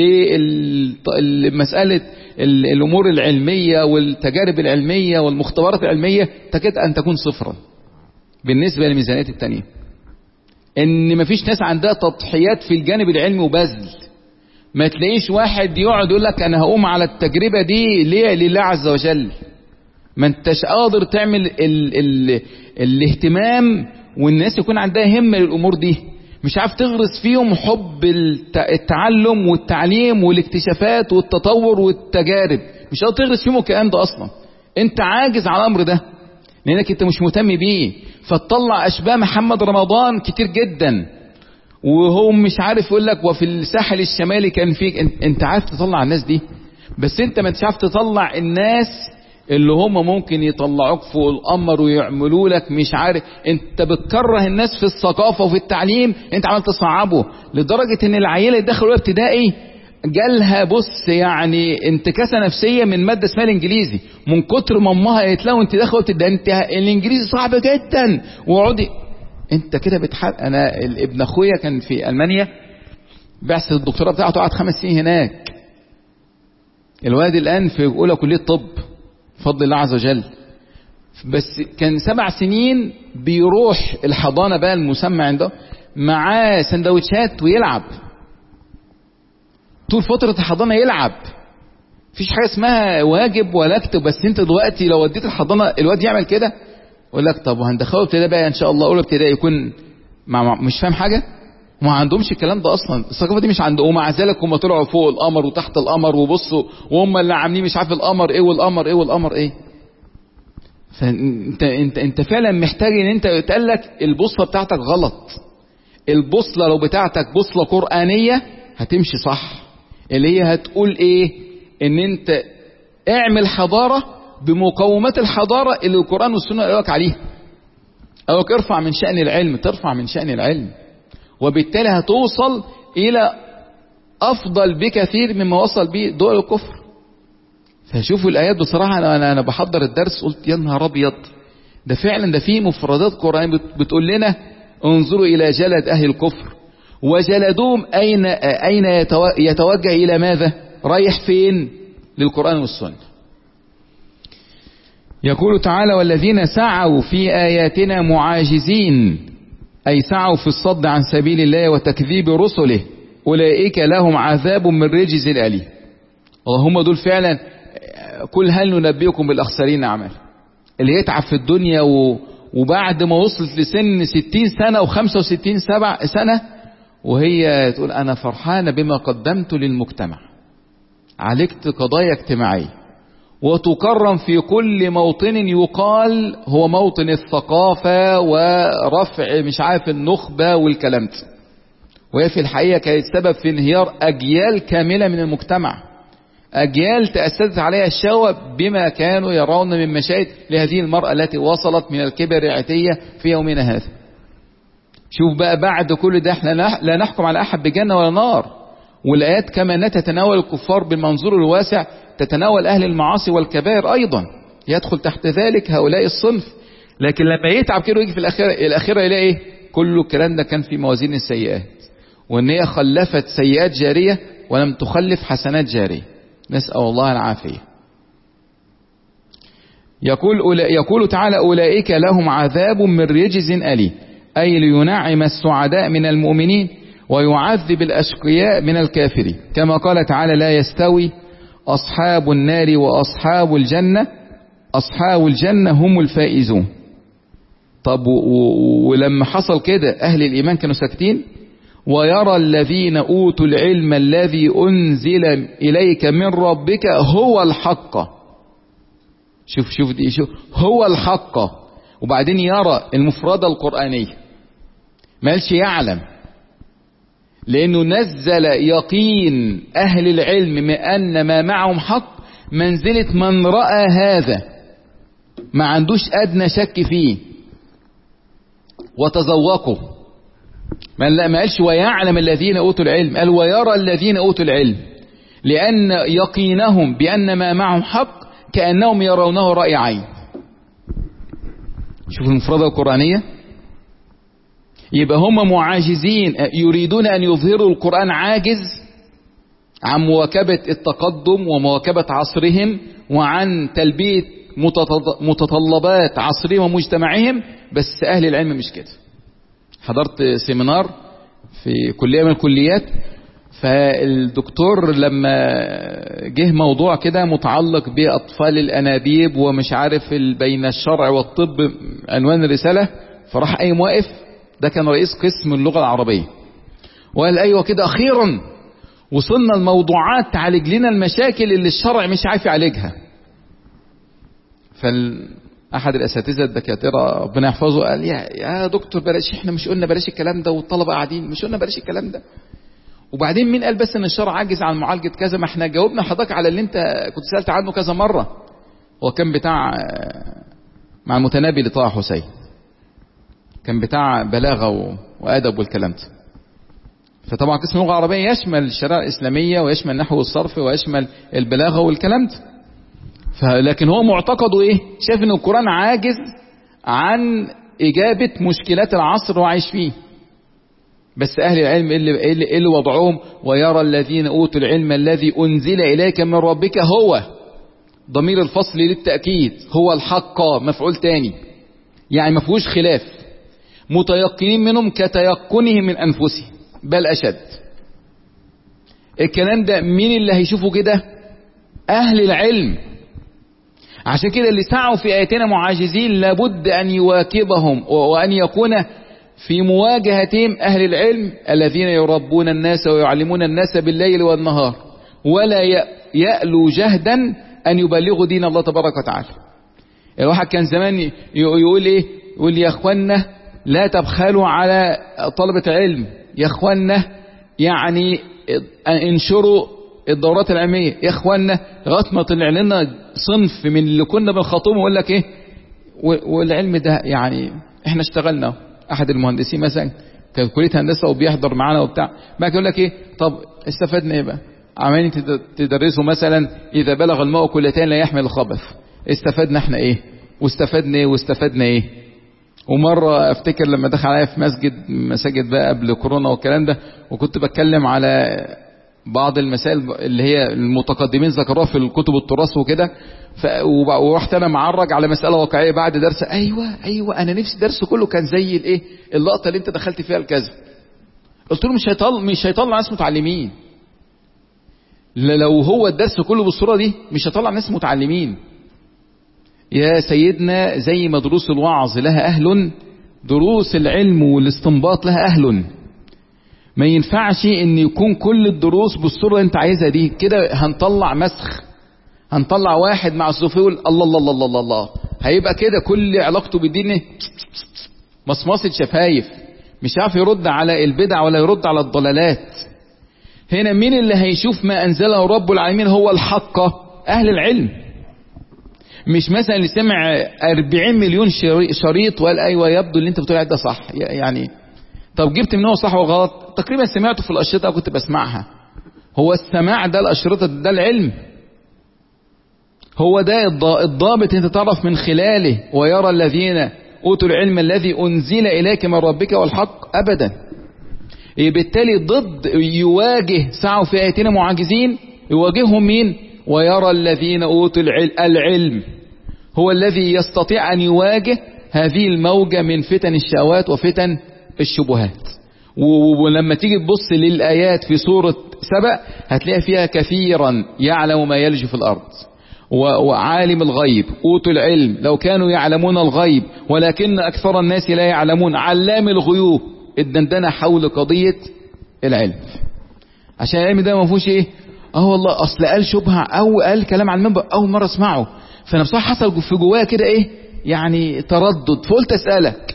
لمسألة الامور العلمية والتجارب العلمية والمختبرات العلمية تكاد ان تكون صفرا بالنسبة للميزانيات التانية؟ ان مفيش ناس عندها تضحيات في الجانب العلمي وبذل. ما تلاقيش واحد يقعد يقول لك انا هقوم على التجربة دي ليه؟ لله عز وجل. ما انتش قادر تعمل ال ال الاهتمام والناس يكون عندها همة للأمور دي، مش عارف تغرس فيهم حب التعلم والتعليم والاكتشافات والتطور والتجارب، مش قادر تغرس فيهم الكلام ده أصلا. انت عاجز على الأمر ده لأنك انت مش مهتم بيه. فتطلع أشباه محمد رمضان كتير جدا وهو مش عارف يقول لك وفي الساحل الشمالي كان فيك. انت عارف تطلع الناس دي، بس انت ما انتش عارف تطلع الناس اللي هم ممكن يطلعوك فوق القمر ويعملوا لك مش عارف. انت بتكره الناس في الثقافة وفي التعليم، انت عمال تصعبه لدرجة ان العيلة اللي دخلوا ابتدائي جالها بص يعني انتكاسة نفسية من مادة اسمها الانجليزي، من كتر ما امها قالت له انت داخل ده انت الانجليزي صعب جدا وعودي انت كده بتحب. انا ابن اخويا كان في المانيا بعث الدكتوراه بتاعته، قعد خمس سنين هناك. الواد الان في اولى كلية طب بفضل الله عز وجل، بس كان سبع سنين بيروح الحضانة بقى المسمى عنده معاه سندوتشات ويلعب طول فترة الحضانة، يلعب. مفيش حاجة اسمها واجب ولا اكتب. بس انت دلوقتي لو وديت الحضانة الواد يعمل كده يقول لك طب وهندخله ابتدائي بقى ان شاء الله اولى ابتدائي يكون مع مش فاهم حاجة. وما عندهمش الكلام ده اصلا، الثقافة دي مش عنده. ومع ذلك هم طلعوا فوق القمر وتحت القمر وبصوا، وهم اللي عاملين مش عارف القمر ايه والقمر ايه والقمر ايه. فانت انت انت فعلا محتاج ان انت يتقال لك البوصلة بتاعتك غلط. البوصلة لو بتاعتك بوصلة قرآنية هتمشي صح، اللي هي هتقول ايه؟ ان انت اعمل حضارة بمقومات الحضارة اللي القرآن والسنة قالوا لك عليها. او ارفع من شأن العلم، ترفع من شأن العلم، وبالتالي هتوصل الى افضل بكثير مما وصل به دول الكفر. فشوفوا الايات بصراحة، انا انا بحضر الدرس قلت يا نهار ابيض، ده فعلا ده في مفردات قرآن بتقول لنا انظروا الى جلد اهل الكفر وجلدوهم اين اين يتوجه الى ماذا؟ رايح فين؟ للقرآن والسنة. يقول تعالى والذين سعوا في آياتنا معاجزين، أي سعوا في الصد عن سبيل الله وتكذيب رسله، أولئك لهم عذاب من رجز أليم. هم دول فعلا. قل هل ننبئكم بالأخسرين أعمالا، اللي يتعب في الدنيا و... وبعد ما وصلت لسن ستين سنة وخمسة وستين سبع سنة وهي تقول أنا فرحانة بما قدمت للمجتمع، عالجت قضايا اجتماعية، وتكرم في كل موطن يقال هو موطن الثقافة ورفع مش عارف النخبة والكلام ده. وهي في الحقيقة كانت سبب في انهيار أجيال كاملة من المجتمع، أجيال تأسست عليها الشهوة بما كانوا يرون من مشاهد لهذه المرأة التي وصلت من الكبر عتية في يومنا هذا. شوف بقى بعد كل ده احنا لا نحكم على أحد بجنة ولا نار. والآيات كما تتناول الكفار بالمنظور الواسع تتناول أهل المعاصي والكبائر أيضا، يدخل تحت ذلك هؤلاء الصنف. لكن لما يتعب كده ويجي في الأخيرة الأخيرة يلاقي إيه؟ كل الكلام ده كان في موازين السيئات، وإن هي خلفت سيئات جارية ولم تخلف حسنات جارية، نسأل الله العافية. يقول, يقول تعالى أولئك لهم عذاب من رجز أليم، أي لينعم السعداء من المؤمنين ويعذب الأشقياء من الكافرين، كما قال تعالى لا يستوي أصحاب النار وأصحاب الجنة أصحاب الجنة هم الفائزون. طب ولما حصل كده أهل الإيمان كانوا ساكتين. ويرى الذين أوتوا العلم الذي أنزل إليك من ربك هو الحق. شوف شوف دي شوف هو الحق، وبعدين يرى المفردة القرآنية، ما قالش يعلم، لأنه نزل يقين أهل العلم من أن ما معهم حق منزلة من رأى هذا، ما عندوش أدنى شك فيه وتذوقه. ما قالش ويعلم الذين أوتوا العلم، قال ويرى الذين أوتوا العلم، لأن يقينهم بأن ما معهم حق كأنهم يرونه رأي عين. شوف المفردة القرآنية. يبقى هم معاجزين، يريدون أن يظهروا القرآن عاجز عن مواكبة التقدم ومواكبة عصرهم وعن تلبية متطلبات عصرهم ومجتمعهم. بس أهل العلم مش كده. حضرت سيمينار في كلية من الكليات، فالدكتور لما جه موضوع كده متعلق بأطفال الأنابيب ومش عارف بين الشرع والطب عنوان الرسالة، فراح أي واقف، ده كان رئيس قسم اللغة العربية، وقال أيوة كده أخيرا وصلنا الموضوعات تعالج لنا المشاكل اللي الشرع مش عارف يعالجها. فأحد الأساتذة الدكاترة ربنا يحفظه قال يا, يا دكتور بلاش، احنا مش قلنا بلاش الكلام ده والطلبة قاعدين، مش قلنا بلاش الكلام ده. وبعدين مين قال بس ان الشرع عاجز عن معالجة كذا؟ ما احنا جاوبنا حضرتك على اللي انت كنت سألت عنه كذا مرة. هو كان بتاع مع المتنبي لطه حسين، كان بتاع بلاغة وأدب والكلام ده. فطبعا قسم اللغة العربية يشمل الشريعة الإسلامية ويشمل نحو الصرف ويشمل البلاغة والكلام ده. لكن هو معتقده ايه؟ شايف ان القرآن عاجز عن إجابة مشكلات العصر وعايش فيه. بس أهل العلم اللي, اللي, اللي وضعهم ويرى الذين أوتوا العلم الذي أنزل إليك من ربك هو ضمير الفصل للتأكيد، هو الحق مفعول تاني، يعني ما فيهوش خلاف، متيقنين منهم كتيقنهم من أنفسهم بل أشد. الكلام ده مين اللي هيشوفه كده؟ أهل العلم. عشان كده اللي سعوا في آياتنا معاجزين لابد أن يواكبهم وأن يكون في مواجهتهم أهل العلم الذين يربون الناس ويعلمون الناس بالليل والنهار ولا يألوا جهدا أن يبلغوا دين الله تبارك وتعالى. الواحد كان زمان يقول إيه؟ يقول يا أخوانا لا تبخلوا على طلبة العلم، يا أخوانا يعني انشروا الدورات العلمية، يا أخوانا لغاية ما طلع لنا صنف من اللي كنا بنخاطبهم يقول لك إيه والعلم ده يعني إحنا اشتغلنا. أحد المهندسين مثلا كان كلية هندسة وبيحضر معانا وبتاع، ما يقول لك إيه طب استفدنا إيه بقى؟ عمالين تدرسوا مثلا إذا بلغ الماء كلتين لا يحمل الخبث، استفدنا إحنا إيه؟ واستفدنا إيه؟ واستفدنا إيه؟ ومرة افتكر لما دخل عليا في مسجد مساجد بقى قبل كورونا والكلام ده، وكنت بتكلم على بعض المسائل اللي هي المتقدمين ذكروها في الكتب التراث وكده، ورحت انا معرج على مسألة واقعية بعد درس، ايوه ايوه انا نفسي درس كله كان زي الايه اللقطة اللي انت دخلت فيها الكذا. قلت له مش هيطلع مش هيطلع ناس متعلمين، لو هو الدرس كله بالصورة دي مش هيطلع ناس متعلمين. يا سيدنا زي ما دروس الوعظ لها أهل، دروس العلم والاستنباط لها أهل. ما ينفعش ان يكون كل الدروس بالصورة اللي انت عايزها دي كده، هنطلع مسخ، هنطلع واحد مع الصوفي يقول الله الله الله الله الله، هيبقى كده كل علاقته بالدين مصمصة شفايف، مش عارف يرد على البدع ولا يرد على الضلالات. هنا مين اللي هيشوف ما أنزله رب العالمين هو الحق؟ أهل العلم. مش مثلا اللي سمع أربعين مليون شريط وقال أيوة يبدو اللي انت بتقول ده صح، يعني طب جبت منه صح وغلط؟ تقريبا سمعته في الأشرطة كنت بسمعها. هو السماع ده الأشرطة ده العلم؟ هو ده الضابط انت تعرف من خلاله ويرى الذين أوتوا العلم الذي أنزل إليك من ربك والحق؟ أبدا. بالتالي ضد يواجه سعوا في آياتنا معاجزين، يواجههم مين؟ ويرى الذين أوتوا العلم هو الذي يستطيع أن يواجه هذه الموجة من فتن الشهوات وفتن الشبهات. ولما تيجي تبص للآيات في سورة سبأ هتلاقي فيها كثيرا يعلم ما يلج في الأرض وعالم الغيب أوتوا العلم لو كانوا يعلمون الغيب ولكن أكثر الناس لا يعلمون علام الغيوب. الدندنة حول قضية العلم، عشان العلم ده ما فيهوش ايه اه والله اصل قال شبهة او قال كلام على المنبر اول مرة اسمعه، فانا بصراحة حصل في جوايا كده ايه يعني تردد، فقلت اسألك.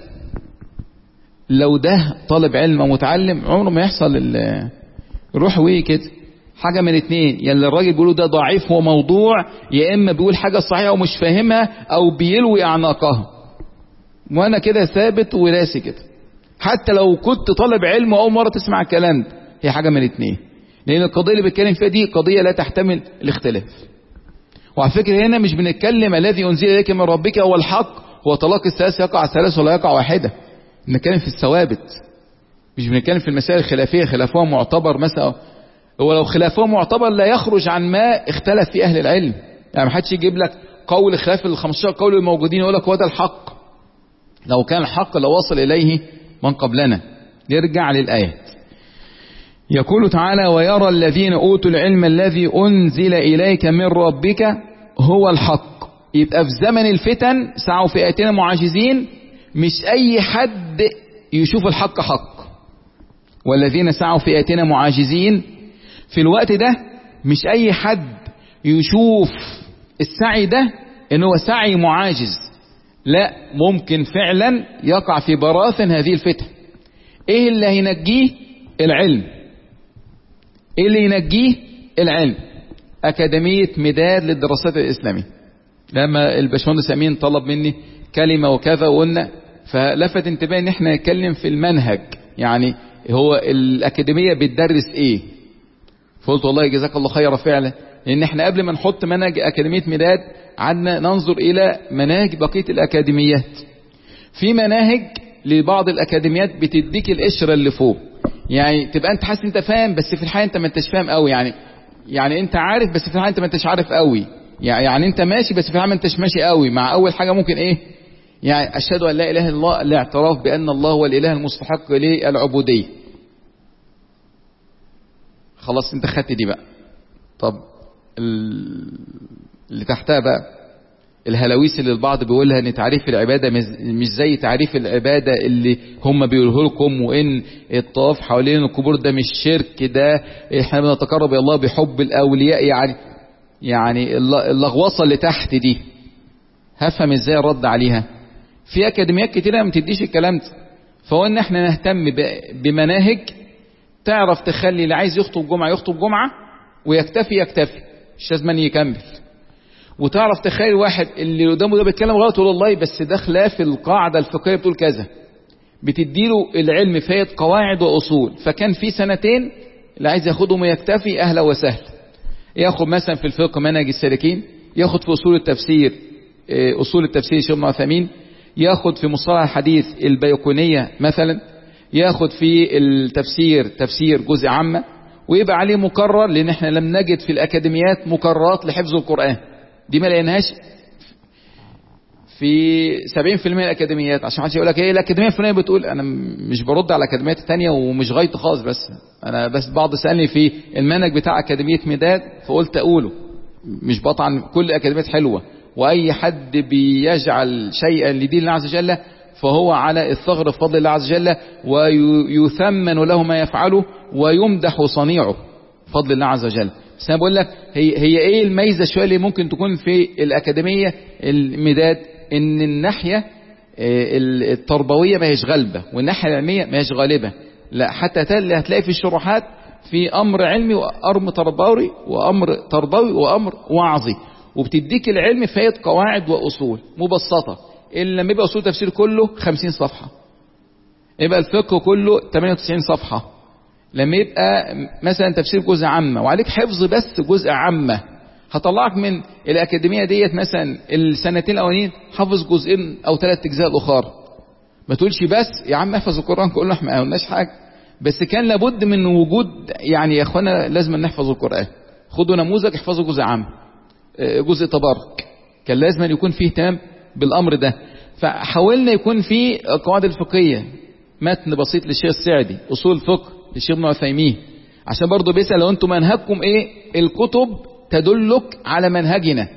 لو ده طالب علم او متعلم عمره ما يحصل الروح ويه كده. حاجة من اتنين، يا اللي الراجل بيقوله ده ضعيف هو موضوع، يا اما بيقول حاجة صحيحة ومش فاهمها او بيلوي اعناقها، وانا كده ثابت وراسي كده. حتى لو كنت طالب علم واول مرة تسمع الكلام ده، هي حاجة من اتنين، لان القضية اللي بتكلم فيها دي قضية لا تحتمل الاختلاف. وعلى فكرة هنا مش بنتكلم الذي انزل اليك من ربك هو الحق، هو طلاق الثلاث يقع ثلاث ولا يقع واحدة، بنتكلم في الثوابت، مش بنتكلم في المسائل الخلافية. خلافها معتبر مثلا، ولو خلافه معتبر لا يخرج عن ما اختلف في اهل العلم. يعني ما حدش يجيب لك قول خلاف ال خمستاشر قول الموجودين يقول لك هو ده الحق. لو كان الحق لوصل اليه من قبلنا. نرجع للآيات. يقول تعالى ويرى الذين أوتوا العلم الذي أنزل إليك من ربك هو الحق. يبقى في زمن الفتن سعوا في آياتنا معاجزين، مش أي حد يشوف الحق حق. والذين سعوا في آياتنا معاجزين في الوقت ده مش أي حد يشوف السعي ده إن هو سعي معاجز، لا، ممكن فعلا يقع في براثن هذه الفتن. ايه اللي هينجيه؟ العلم. ايه اللي ينجيه؟ العلم. أكاديمية مداد للدراسات الإسلامية لما الباشمهندس امين طلب مني كلمة وكذا وقلنا، فلفت انتباهي ان احنا نتكلم في المنهج، يعني هو الاكاديمية بتدرس ايه. فقلت والله جزاك الله خيرا فعلا، لان احنا قبل ما نحط منهج اكاديمية ميلاد عدنا ننظر الى مناهج بقية الاكاديميات. في مناهج لبعض الاكاديميات بتديك القشرة اللي فوق، يعني تبقى انت حاسس انت فاهم بس في الحقيقة انت ما انتش فاهم قوي، يعني يعني انت عارف بس في الحقيقة انت ما انتش عارف قوي، يعني انت ماشي بس في الحقيقة ما انتش ماشي قوي. مع اول حاجة ممكن ايه، يعني اشهد ان لا اله الا الله، الاعتراف بان الله هو الاله المستحق للعبودية. خلاص انت خدت دي بقى. طب اللي تحتها بقى الهلاويس اللي البعض بيقولها ان تعريف العبادة مش زي تعريف العبادة اللي هم بيقولوه لكم، وان الطواف حوالين القبور ده مش شرك، ده احنا بنتقرب الى الله بحب الاولياء. يعني يعني اللغوصة اللي تحت دي هفهم ازاي الرد عليها. في اكاديميات كتيرة ما بتديش الكلام ده، فهو ان احنا نهتم بمناهج تعرف تخلي اللي عايز يخطب جمعة يخطب جمعة ويكتفي يكتفي، مش لازم يكمل. وتعرف تخيل واحد اللي قدامه ده بيتكلم غلط تقول والله بس ده خلاف القاعدة الفقهية بتقول كذا، بتديله العلم فايد قواعد وأصول. فكان في سنتين اللي عايز ياخدهم يكتفي أهلا وسهلا، ياخد مثلا في الفقه منهج السالكين، ياخد في أصول التفسير أصول التفسير شيخ ابن عثيمين، ياخد في مصطلح الحديث البيقونية مثلا، ياخد في التفسير تفسير جزء عامة، ويبقى عليه مكرر، لأن احنا لم نجد في الأكاديميات مكررات لحفظ القرآن، دي ما لقيناهاش في سبعين في المية الأكاديميات. عشان محدش يقول لك ايه الأكاديمية الفلانية بتقول، أنا مش برد على الأكاديميات التانية ومش غايط خالص، بس أنا بس بعض سألني في المنهج بتاع أكاديمية ميداد فقلت أقوله، مش بطعن كل الأكاديميات حلوة، وأي حد بيجعل شيئا لدين الله عز وجل فهو على الثغر بفضل الله عز وجل، ويثمن له ما يفعله ويمدح صنيعه بفضل الله عز وجل. بس انا بقول لك هي هي ايه الميزه شويه اللي ممكن تكون في الاكاديميه الميداد، ان الناحيه التربويه ما هيش غالبه والناحيه العلميه ما هيش غالبه، لا حتى هتلاقي في الشروحات في امر علمي وامر تربوي وامر تربوي وامر وعظي، وبتديك العلم فايد قواعد واصول مبسطه. اللي لما يبقى اصول تفسير كله خمسين صفحه، يبقى الفقه كله ثمانية وتسعين صفحه. لما يبقى مثلا تفسير جزء عامة وعليك حفظ بس جزء عامة، هطلعك من الأكاديمية ديت مثلا السنتين الأولين حفظ جزئين أو ثلاث أجزاء الأخرى. ما تقولش بس يا عم احفظ القرآن كله، احنا ما قلناش حاجة، بس كان لابد من وجود، يعني يا اخوانا لازم نحفظ القرآن. خدوا نموذج احفظوا جزء عام، جزء تبارك، كان لازم يكون فيه اهتمام بالأمر ده. فحاولنا يكون فيه القواعد الفقهية، متن بسيط للشيخ السعدي، أصول فقه للشيخ ابن عثيمين، عشان برضو بيسأل لو انتم منهجكم ايه، الكتب تدلك على منهجنا.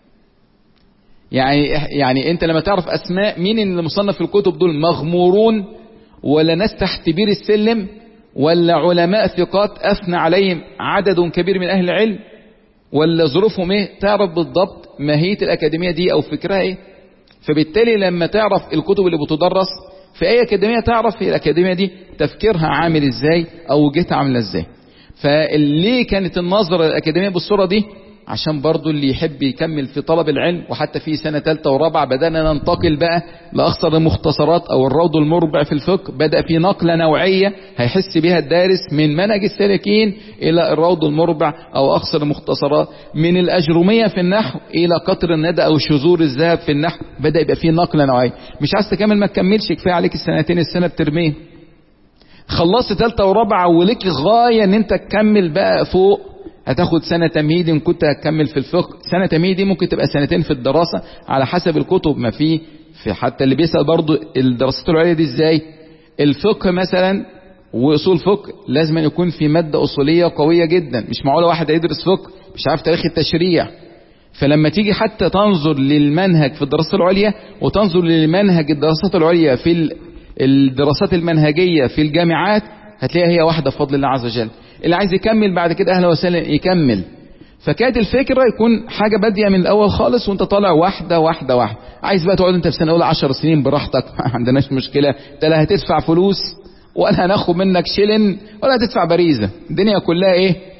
يعني يعني انت لما تعرف اسماء مين اللي مصنف في الكتب دول، مغمورون ولا ناس تحت بير السلم ولا علماء ثقات اثنى عليهم عدد كبير من اهل العلم، ولا ظروفهم ايه، تعرف بالضبط ماهية الاكاديمية دي او فكرها ايه. فبالتالي لما تعرف الكتب اللي بتدرس في اي اكاديمية تعرف في الاكاديمية دي تفكيرها عامل ازاي او وجهتها عامله ازاي. فليه كانت النظرة الاكاديمية بالصورة دي؟ عشان برضو اللي يحب يكمل في طلب العلم، وحتى في سنة ثالثة ورابعة بدأنا ننتقل بقى لأخصر المختصرات أو الروض المربع في الفقه، بدأ في نقلة نوعية هيحس بها الدارس من منهج السالكين إلى الروض المربع أو أخصر المختصرات، من الأجرومية في النحو إلى قطر الندى أو شذور الذهب في النحو، بدأ يبقى في نقلة نوعية. مش عايز تكمل ما تكملش، كفاية عليك السنتين السنة بترميه، خلصت ثالثة ورابعة ولك غاية ان انت تكمل بقى فوق، هتاخد سنة تمهيدي ان كنت هتكمل في الفقه. سنة تمهيدي ممكن تبقى سنتين في الدراسة على حسب الكتب ما فيه. في حتى اللي بيسأل برضو الدراسات العليا دي ازاي، الفقه مثلا واصول فقه لازم يكون في مادة اصولية قوية جدا، مش معقولة واحد يدرس فقه مش عارف تاريخ التشريع. فلما تيجي حتى تنظر للمنهج في الدراسات العليا وتنظر للمنهج الدراسات العليا في الدراسات المنهجية في الجامعات، هتلاقيها هي واحدة بفضل الله عز وجل. اللي عايز يكمل بعد كده اهلا وسهلا يكمل. فكانت الفكرة يكون حاجة بادية من الاول خالص وانت طالع واحدة واحدة واحدة. عايز بقى تقعد انت في سنة اولى عشر سنين براحتك، ما عندناش مشكلة، انت لا هتدفع فلوس ولا هناخد منك شلن ولا هتدفع باريزة، الدنيا كلها ايه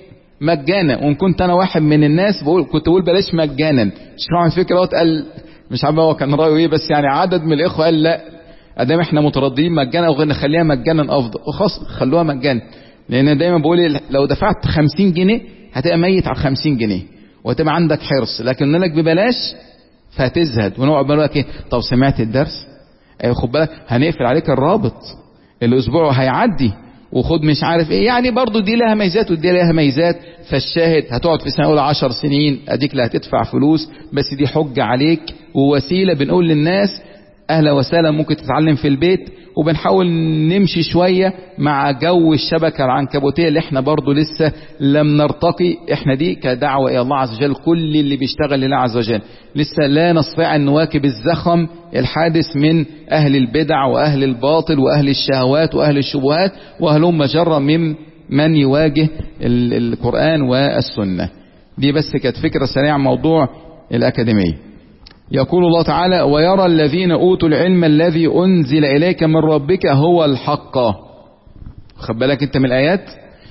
مجانا. وان كنت انا واحد من الناس بقول كنت بقول بلاش مجانا. شرح الفكره دوت قال مش عارف هو كان رايه ايه، بس يعني عدد من الاخوه قال لا ادام احنا مترددين مجانا او نخليها مجانا افضل، وخلاص خلوها مجانا. لان دايما بقول لو دفعت خمسين جنيه هتبقى ميت على خمسين جنيه وهتبقى عندك حرص، لكن لك ببلاش فهتزهد. ونقعد بقول لك ايه، طب سمعت الدرس؟ ايوه خد بالك هنقفل عليك الرابط، الاسبوع هيعدي وخد مش عارف ايه. يعني برضو دي لها ميزات ودي لها ميزات. فالشاهد هتقعد في سنه اولى عشر سنين اديك اللي هتدفع فلوس، بس دي حجه عليك ووسيله بنقول للناس اهلا وسهلا ممكن تتعلم في البيت. وبنحاول نمشي شويه مع جو الشبكه العنكبوتيه اللي احنا برضو لسه لم نرتقي. احنا دي كدعوه الى الله عز وجل، كل اللي بيشتغل لله عز وجل لسه لا نستطيع ان نواكب الزخم الحادث من اهل البدع واهل الباطل واهل الشهوات واهل الشبهات واهلهم مجرة من من يواجه القرآن والسنة. دي بس كانت فكرة سريعة موضوع الأكاديمية. يقول الله تعالى ويرى الذين أوتوا العلم الذي أنزل إليك من ربك هو الحق. خد بالك انت من الآيات.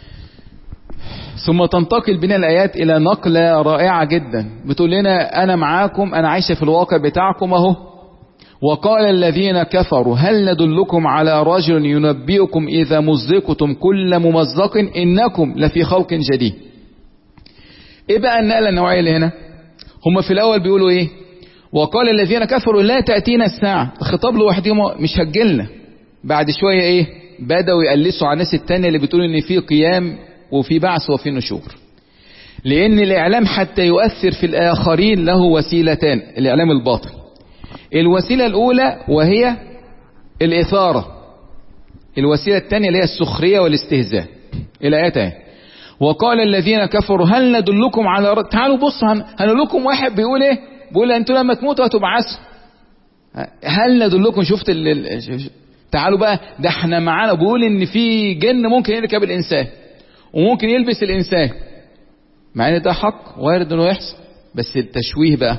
ثم تنتقل بنا الآيات إلى نقلة رائعة جدا بتقول لنا أنا معاكم، أنا عايشة في الواقع بتاعكم أهو. وقال الذين كفروا هل ندلكم على رجل ينبئكم إذا مزقتم كل ممزق إنكم لفي خلق جديد. إيه بقى النقلة النوعية اللي هنا؟ هم في الأول بيقولوا إيه؟ وقال الذين كفروا لا تأتينا الساعة، الخطاب لوحدهم مش هتجيلنا. بعد شوية إيه؟ بدأوا يقلسوا على الناس التانية اللي بتقول إن في قيام وفي بعث وفي نشور. لأن الإعلام حتى يؤثر في الآخرين له وسيلتان، الإعلام الباطل. الوسيلة الأولى وهي الإثارة، الوسيلة الثانية اللي هي السخرية والاستهزاء. الآيات اهي وقال الذين كفروا هل ندلكم على ر... تعالوا بص هن... هنقول واحد بيقول ايه، بيقول انتوا لما تموتوا هتبعثوا. هل ندلكم شفت ال... ال... تعالوا بقى ده احنا معانا، بيقول ان في جن ممكن يركب الانسان وممكن يلبس الانسان، مع ان ده حق وارد انه يحصل، بس التشويه بقى.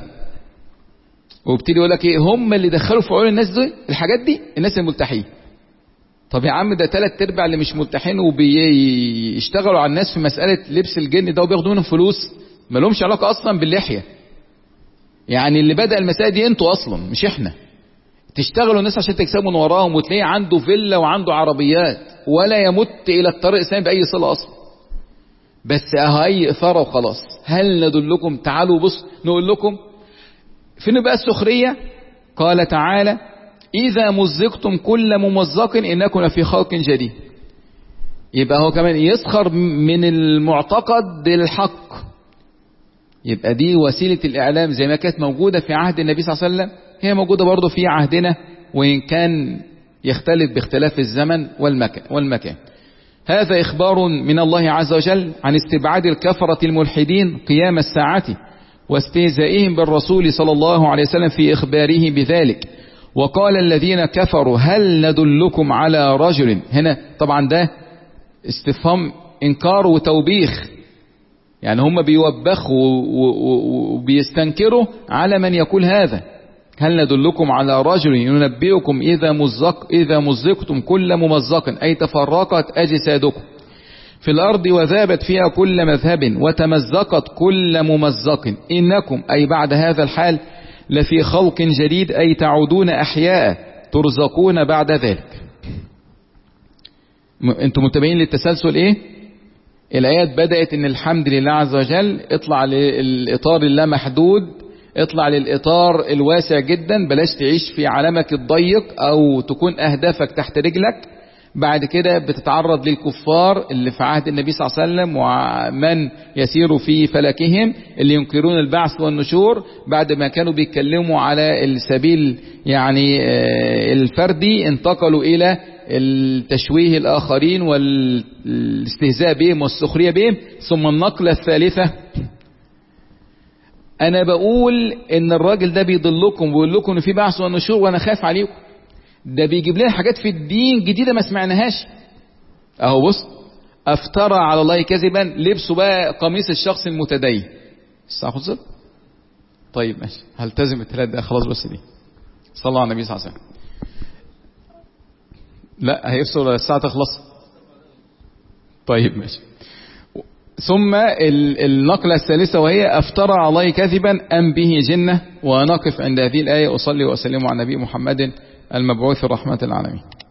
وابتدي يقول لك ايه هم اللي دخلوا في عقول الناس دي الحاجات دي، الناس الملتحين. طب يا عم ده ثلاث ارباع اللي مش ملتحين وبيشتغلوا على الناس في مساله لبس الجن ده وبياخدوا منهم فلوس، ما لهمش علاقه اصلا باللحيه. يعني اللي بدا المسائل دي انتوا اصلا مش احنا. تشتغلوا الناس عشان تكسبوا من وراهم، وتلاقيه عنده فيلا وعنده عربيات ولا يمت الى الطريق الاسلامي باي صله اصلا، بس اهي اثاره وخلاص. هل ندلكم تعالوا بص نقول لكم. فين بقى السخرية؟ قال تعالى إذا مزقتم كل ممزق إنكم لفي خلق جديد. يبقى هو كمان يسخر من المعتقد للحق. يبقى دي وسيلة الإعلام زي ما كانت موجودة في عهد النبي صلى الله عليه وسلم هي موجودة برضو في عهدنا، وإن كان يختلف باختلاف الزمن والمكان, والمكان. هذا إخبار من الله عز وجل عن استبعاد الكفرة الملحدين قيام الساعة واستهزائهم بالرسول صلى الله عليه وسلم في إخباره بذلك. وقال الذين كفروا هل ندلكم على رجل، هنا طبعا ده استفهام إنكار وتوبيخ، يعني هم بيوبخوا وبيستنكروا على من يقول هذا. هل ندلكم على رجل ينبئكم إذا مزق إذا مزقتم كل ممزق أي تفرقت أجسادكم في الأرض وذابت فيها كل مذهب وتمزقت كل ممزق إنكم أي بعد هذا الحال لفي خلق جديد أي تعودون أحياء ترزقون بعد ذلك. انتم متابعين للتسلسل ايه؟ الآيات بدأت ان الحمد لله عز وجل اطلع للإطار اللامحدود، اطلع للإطار الواسع جدا، بلاش تعيش في عالمك الضيق او تكون أهدافك تحت رجلك. بعد كده بتتعرض للكفار اللي في عهد النبي صلى الله عليه وسلم ومن يسير في فلكهم اللي ينكرون البعث والنشور. بعد ما كانوا بيتكلموا على السبيل يعني الفردي انتقلوا إلى التشويه الآخرين والاستهزاء بهم والسخرية بهم. ثم النقلة الثالثة، أنا بقول إن الراجل ده بيضلكم ويقول لكم إن في بعث والنشور وأنا خاف عليكم. ده بيجيب لنا حاجات في الدين جديدة ما سمعناهاش. اهو بص، افترى على الله كذبا، لبسوا بقى قميص الشخص المتدين. الساعة خلصت؟ طيب ماشي، هلتزم الثلاث دقايق خلاص. بس دي صلوا على النبي صلى الله عليه وسلم. لا هيفصل الساعة تخلص. طيب ماشي. ثم النقلة الثالثة وهي افترى على الله كذبا أم به جنة. ونقف عند هذه الآية. أصلي وأسلم على نبي محمد المبعوث رحمة العالمين.